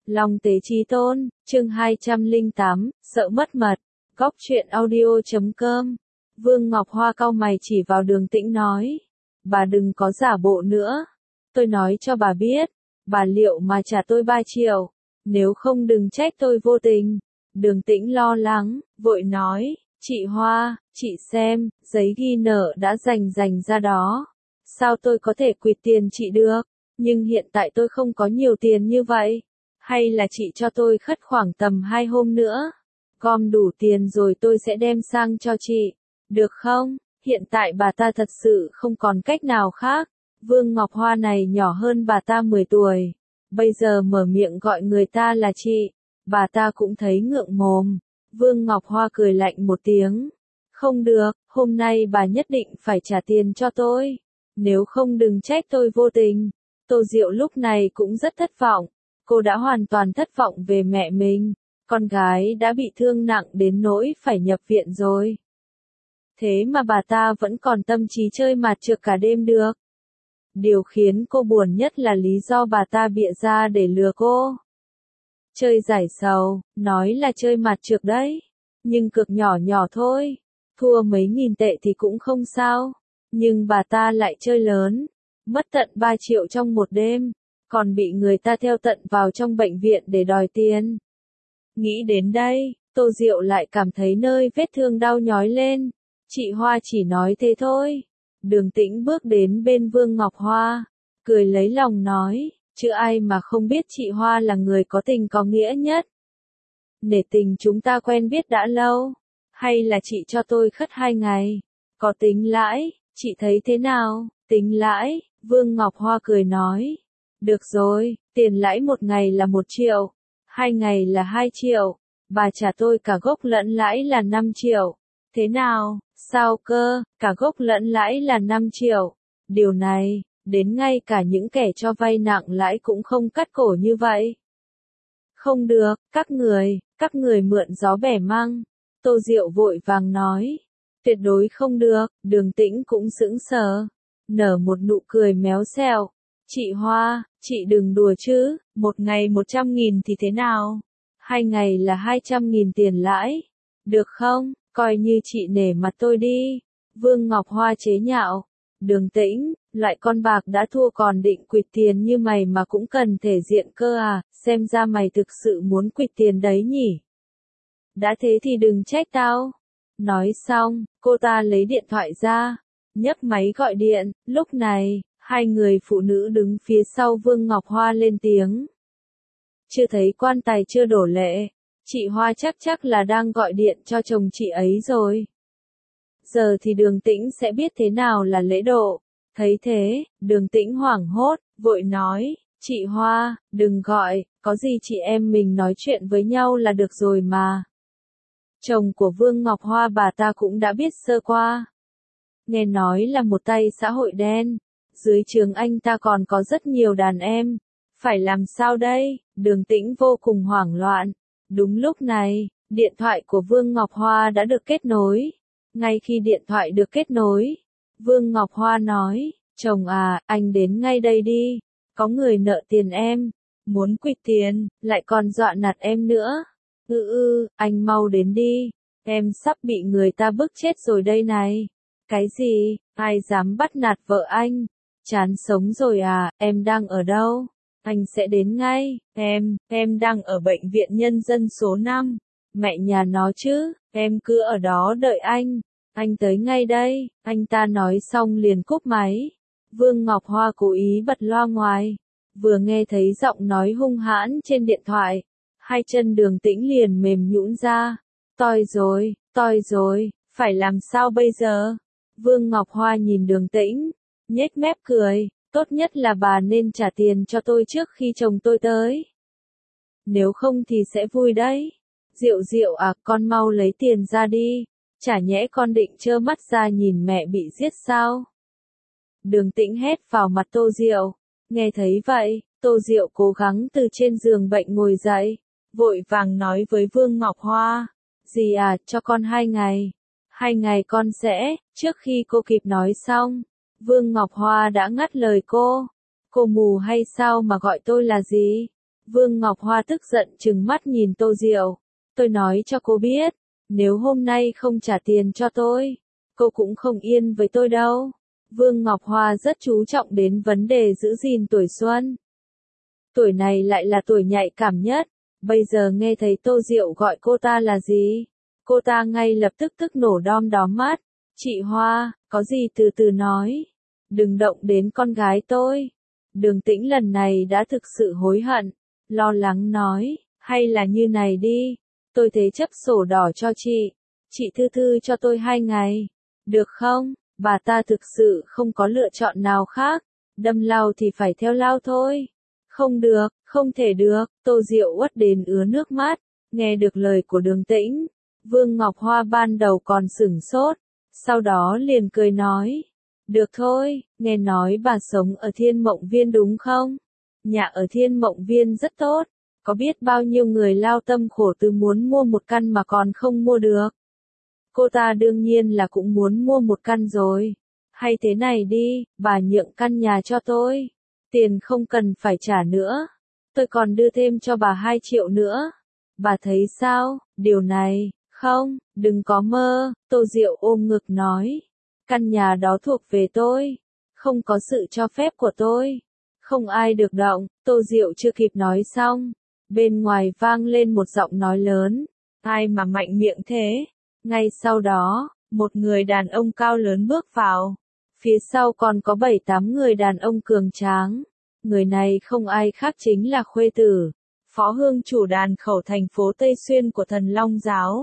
Long tế chí tôn, chương 208, sợ mất mật. Góc truyện audio.com. Vương Ngọc Hoa cau mày chỉ vào Đường Tĩnh nói. Bà đừng có giả bộ nữa. Tôi nói cho bà biết, bà liệu mà trả tôi 3 triệu. Nếu không đừng trách tôi vô tình. Đường Tĩnh lo lắng, vội nói, chị Hoa, chị xem, giấy ghi nợ đã dành ra đó. Sao tôi có thể quyệt tiền chị được? Nhưng hiện tại tôi không có nhiều tiền như vậy. Hay là chị cho tôi khất khoảng tầm 2 hôm nữa. Gom đủ tiền rồi tôi sẽ đem sang cho chị. Được không? Hiện tại bà ta thật sự không còn cách nào khác. Vương Ngọc Hoa này nhỏ hơn bà ta 10 tuổi. Bây giờ mở miệng gọi người ta là chị. Bà ta cũng thấy ngượng mồm. Vương Ngọc Hoa cười lạnh một tiếng. Không được, hôm nay bà nhất định phải trả tiền cho tôi. Nếu không đừng trách tôi vô tình. Tô Diệu lúc này cũng rất thất vọng. Cô đã hoàn toàn thất vọng về mẹ mình. Con gái đã bị thương nặng đến nỗi phải nhập viện rồi. Thế mà bà ta vẫn còn tâm trí chơi mặt trược cả đêm được. Điều khiến cô buồn nhất là lý do bà ta bịa ra để lừa cô. Chơi giải sầu, nói là chơi mặt trược đấy. Nhưng cược nhỏ nhỏ thôi. Thua mấy nghìn tệ thì cũng không sao. Nhưng bà ta lại chơi lớn. Mất tận 3 triệu trong một đêm. Còn bị người ta theo tận vào trong bệnh viện để đòi tiền. Nghĩ đến đây, Tô Diệu lại cảm thấy nơi vết thương đau nhói lên. Chị Hoa chỉ nói thế thôi. Đường Tĩnh bước đến bên Vương Ngọc Hoa, cười lấy lòng nói, chứ ai mà không biết chị Hoa là người có tình có nghĩa nhất. Nể tình chúng ta quen biết đã lâu, hay là chị cho tôi khất 2 ngày, có tính lãi, chị thấy thế nào? Tính lãi, Vương Ngọc Hoa cười nói, được rồi, tiền lãi 1 ngày là 1 triệu, 2 ngày là 2 triệu, bà trả tôi cả gốc lẫn lãi là 5 triệu, thế nào? Sao cơ, cả gốc lẫn lãi là 5 triệu. Điều này, đến ngay cả những kẻ cho vay nặng lãi cũng không cắt cổ như vậy. Không được, các người mượn gió bẻ măng. Tô Diệu vội vàng nói. Tuyệt đối không được, Đường Tĩnh cũng sững sờ. Nở một nụ cười méo xẹo. Chị Hoa, chị đừng đùa chứ, 1 ngày 100.000 thì thế nào? 2 ngày là 200.000 tiền lãi. Được không? Coi như chị nể mặt tôi đi. Vương Ngọc Hoa chế nhạo. Đường Tĩnh, loại con bạc đã thua còn định quỵt tiền như mày mà cũng cần thể diện cơ à, xem ra mày thực sự muốn quỵt tiền đấy nhỉ. Đã thế thì đừng trách tao. Nói xong, cô ta lấy điện thoại ra, nhấc máy gọi điện, lúc này, 2 người phụ nữ đứng phía sau Vương Ngọc Hoa lên tiếng. Chưa thấy quan tài chưa đổ lệ. Chị Hoa chắc là đang gọi điện cho chồng chị ấy rồi. Giờ thì Đường Tĩnh sẽ biết thế nào là lễ độ. Thấy thế, Đường Tĩnh hoảng hốt, vội nói, chị Hoa, đừng gọi, có gì chị em mình nói chuyện với nhau là được rồi mà. Chồng của Vương Ngọc Hoa bà ta cũng đã biết sơ qua. Nghe nói là một tay xã hội đen, dưới trướng anh ta còn có rất nhiều đàn em. Phải làm sao đây? Đường Tĩnh vô cùng hoảng loạn. Đúng lúc này, điện thoại của Vương Ngọc Hoa đã được kết nối. Ngay khi điện thoại được kết nối, Vương Ngọc Hoa nói, chồng à, anh đến ngay đây đi. Có người nợ tiền em, muốn quỵt tiền, lại còn dọa nạt em nữa. Anh mau đến đi. Em sắp bị người ta bức chết rồi đây này. Cái gì? Ai dám bắt nạt vợ anh? Chán sống rồi à, em đang ở đâu? Anh sẽ đến ngay, em đang ở bệnh viện nhân dân số 5. Mẹ nhà nó chứ, em cứ ở đó đợi anh tới ngay đây. Anh ta nói xong liền cúp máy. Vương Ngọc Hoa cố ý bật loa ngoài, vừa nghe thấy giọng nói hung hãn trên điện thoại, 2 chân Đường Tĩnh liền mềm nhũn ra. Toi rồi, phải làm sao bây giờ? Vương Ngọc Hoa nhìn Đường Tĩnh, nhếch mép cười. Tốt nhất là bà nên trả tiền cho tôi trước khi chồng tôi tới. Nếu không thì sẽ vui đấy. Diệu à, con mau lấy tiền ra đi. Chả nhẽ con định trơ mắt ra nhìn mẹ bị giết sao? Đường Tĩnh hét vào mặt Tô Diệu. Nghe thấy vậy, Tô Diệu cố gắng từ trên giường bệnh ngồi dậy, vội vàng nói với Vương Ngọc Hoa. Dì à, cho con 2 ngày. 2 ngày con sẽ, trước khi cô kịp nói xong. Vương Ngọc Hoa đã ngắt lời cô. Cô mù hay sao mà gọi tôi là gì? Vương Ngọc Hoa tức giận trừng mắt nhìn Tô Diệu. Tôi nói cho cô biết, nếu hôm nay không trả tiền cho tôi, cô cũng không yên với tôi đâu. Vương Ngọc Hoa rất chú trọng đến vấn đề giữ gìn tuổi xuân. Tuổi này lại là tuổi nhạy cảm nhất. Bây giờ nghe thấy Tô Diệu gọi cô ta là gì? Cô ta ngay lập tức nổ đom đóm mắt. Chị Hoa, có gì từ từ nói. Đừng động đến con gái tôi. Đường Tĩnh lần này đã thực sự hối hận. Lo lắng nói, hay là như này đi. Tôi thế chấp sổ đỏ cho chị. Chị thư thư cho tôi 2 ngày. Được không? Bà ta thực sự không có lựa chọn nào khác. Đâm lao thì phải theo lao thôi. Không được, không thể được. Tô Diệu uất đến ứa nước mắt. Nghe được lời của Đường Tĩnh, Vương Ngọc Hoa ban đầu còn sửng sốt. Sau đó liền cười nói. Được thôi, nghe nói bà sống ở Thiên Mộng Viên đúng không? Nhà ở Thiên Mộng Viên rất tốt. Có biết bao nhiêu người lao tâm khổ tứ muốn mua một căn mà còn không mua được? Cô ta đương nhiên là cũng muốn mua một căn rồi. Hay thế này đi, bà nhượng căn nhà cho tôi. Tiền không cần phải trả nữa. Tôi còn đưa thêm cho bà 2 triệu nữa. Bà thấy sao, điều này, không, đừng có mơ, Tô Diệu ôm ngực nói. Căn nhà đó thuộc về tôi. Không có sự cho phép của tôi. Không ai được động, Tô Diệu chưa kịp nói xong. Bên ngoài vang lên một giọng nói lớn. Ai mà mạnh miệng thế? Ngay sau đó, một người đàn ông cao lớn bước vào. Phía sau còn có 7-8 người đàn ông cường tráng. Người này không ai khác chính là Khuê Tử, phó hương chủ đàn khẩu thành phố Tây Xuyên của Thần Long Giáo.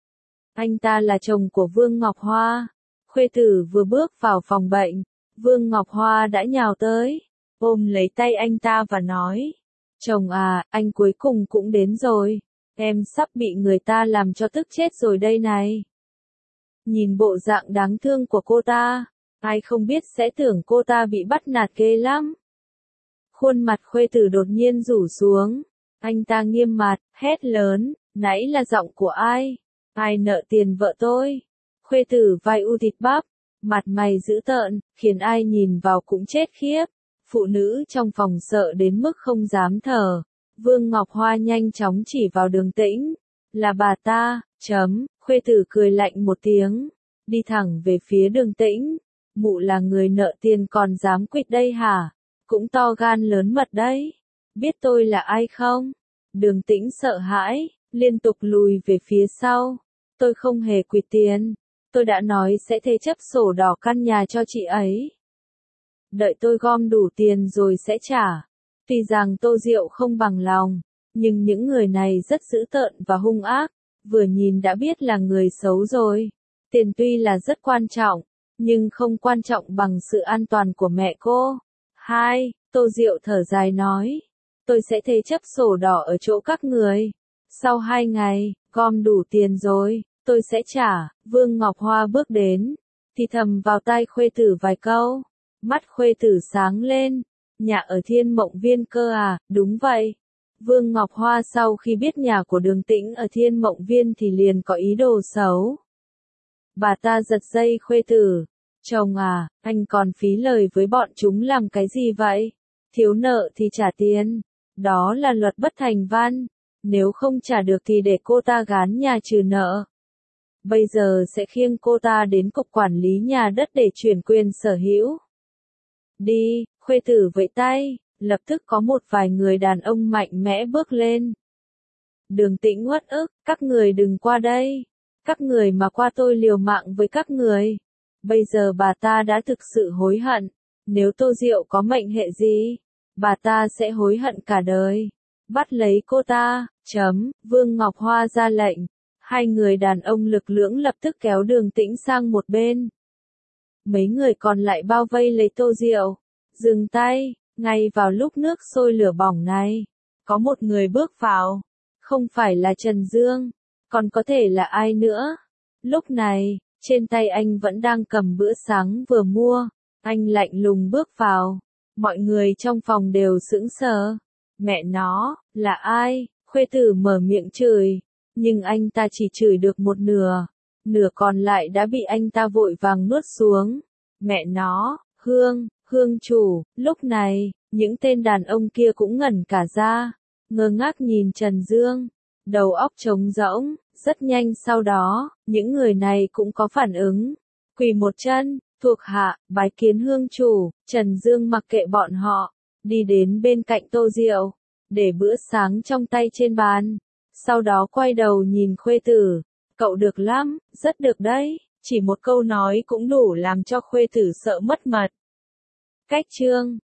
Anh ta là chồng của Vương Ngọc Hoa. Khuê Tử vừa bước vào phòng bệnh, Vương Ngọc Hoa đã nhào tới, ôm lấy tay anh ta và nói. Chồng à, anh cuối cùng cũng đến rồi. Em sắp bị người ta làm cho tức chết rồi đây này. Nhìn bộ dạng đáng thương của cô ta, ai không biết sẽ tưởng cô ta bị bắt nạt ghê lắm. Khuôn mặt Khuê Tử đột nhiên rủ xuống. Anh ta nghiêm mặt, hét lớn, nãy là giọng của ai? Ai nợ tiền vợ tôi? Khuê Tử vai u thịt bắp, mặt mày dữ tợn, khiến ai nhìn vào cũng chết khiếp. Phụ nữ trong phòng sợ đến mức không dám thở. Vương Ngọc Hoa nhanh chóng chỉ vào Đường Tĩnh. Là bà ta, Khuê Tử cười lạnh một tiếng. Đi thẳng về phía Đường Tĩnh. Mụ là người nợ tiền còn dám quỵt đây hả? Cũng to gan lớn mật đấy. Biết tôi là ai không? Đường Tĩnh sợ hãi, liên tục lùi về phía sau. Tôi không hề quỵt tiền. Tôi đã nói sẽ thế chấp sổ đỏ căn nhà cho chị ấy. Đợi tôi gom đủ tiền rồi sẽ trả. Tuy rằng Tô Diệu không bằng lòng, nhưng những người này rất dữ tợn và hung ác, vừa nhìn đã biết là người xấu rồi. Tiền tuy là rất quan trọng, nhưng không quan trọng bằng sự an toàn của mẹ cô. Tô Diệu thở dài nói. Tôi sẽ thế chấp sổ đỏ ở chỗ các người. Sau 2 ngày, gom đủ tiền rồi, tôi sẽ trả. Vương Ngọc Hoa bước đến, thì thầm vào tai Khuê Tử vài câu. Mắt Khuê Tử sáng lên. Nhà ở Thiên Mộng Viên cơ à? Đúng vậy. Vương Ngọc Hoa sau khi biết nhà của Đường Tĩnh ở Thiên Mộng Viên thì liền có ý đồ xấu. Bà ta giật dây Khuê Tử. Chồng à, anh còn phí lời với bọn chúng làm cái gì vậy? Thiếu nợ thì trả tiền. Đó là luật bất thành văn. Nếu không trả được thì để cô ta gán nhà trừ nợ. Bây giờ sẽ khiêng cô ta đến cục quản lý nhà đất để chuyển quyền sở hữu. Đi, Khuê Tử vẫy tay, lập tức có một vài người đàn ông mạnh mẽ bước lên. Đường Tĩnh uất ức, các người đừng qua đây. Các người mà qua tôi liều mạng với các người. Bây giờ bà ta đã thực sự hối hận. Nếu Tô Diệu có mệnh hệ gì, bà ta sẽ hối hận cả đời. Bắt lấy cô ta, Vương Ngọc Hoa ra lệnh. 2 người đàn ông lực lưỡng lập tức kéo Đường Tĩnh sang một bên. Mấy người còn lại bao vây lấy Tô Diệu. Dừng tay, ngay vào lúc nước sôi lửa bỏng này. Có một người bước vào. Không phải là Trần Dương, còn có thể là ai nữa. Lúc này, trên tay anh vẫn đang cầm bữa sáng vừa mua. Anh lạnh lùng bước vào. Mọi người trong phòng đều sững sờ. Mẹ nó, là ai? Khuê Tử mở miệng chửi. Nhưng anh ta chỉ chửi được một nửa. Nửa còn lại đã bị anh ta vội vàng nuốt xuống. Mẹ nó, Hương chủ. Lúc này, những tên đàn ông kia cũng ngẩn cả ra. ngơ ngác nhìn Trần Dương, đầu óc trống rỗng, rất nhanh sau đó, những người này cũng có phản ứng, quỳ một chân, thuộc hạ, bái kiến hương chủ. Trần Dương mặc kệ bọn họ, đi đến bên cạnh Tô Diệu, để bữa sáng trong tay trên bàn, sau đó quay đầu nhìn Khuê Tử, cậu được lắm, rất được đấy, chỉ một câu nói cũng đủ làm cho Khuê Tử sợ mất mật. Cách chương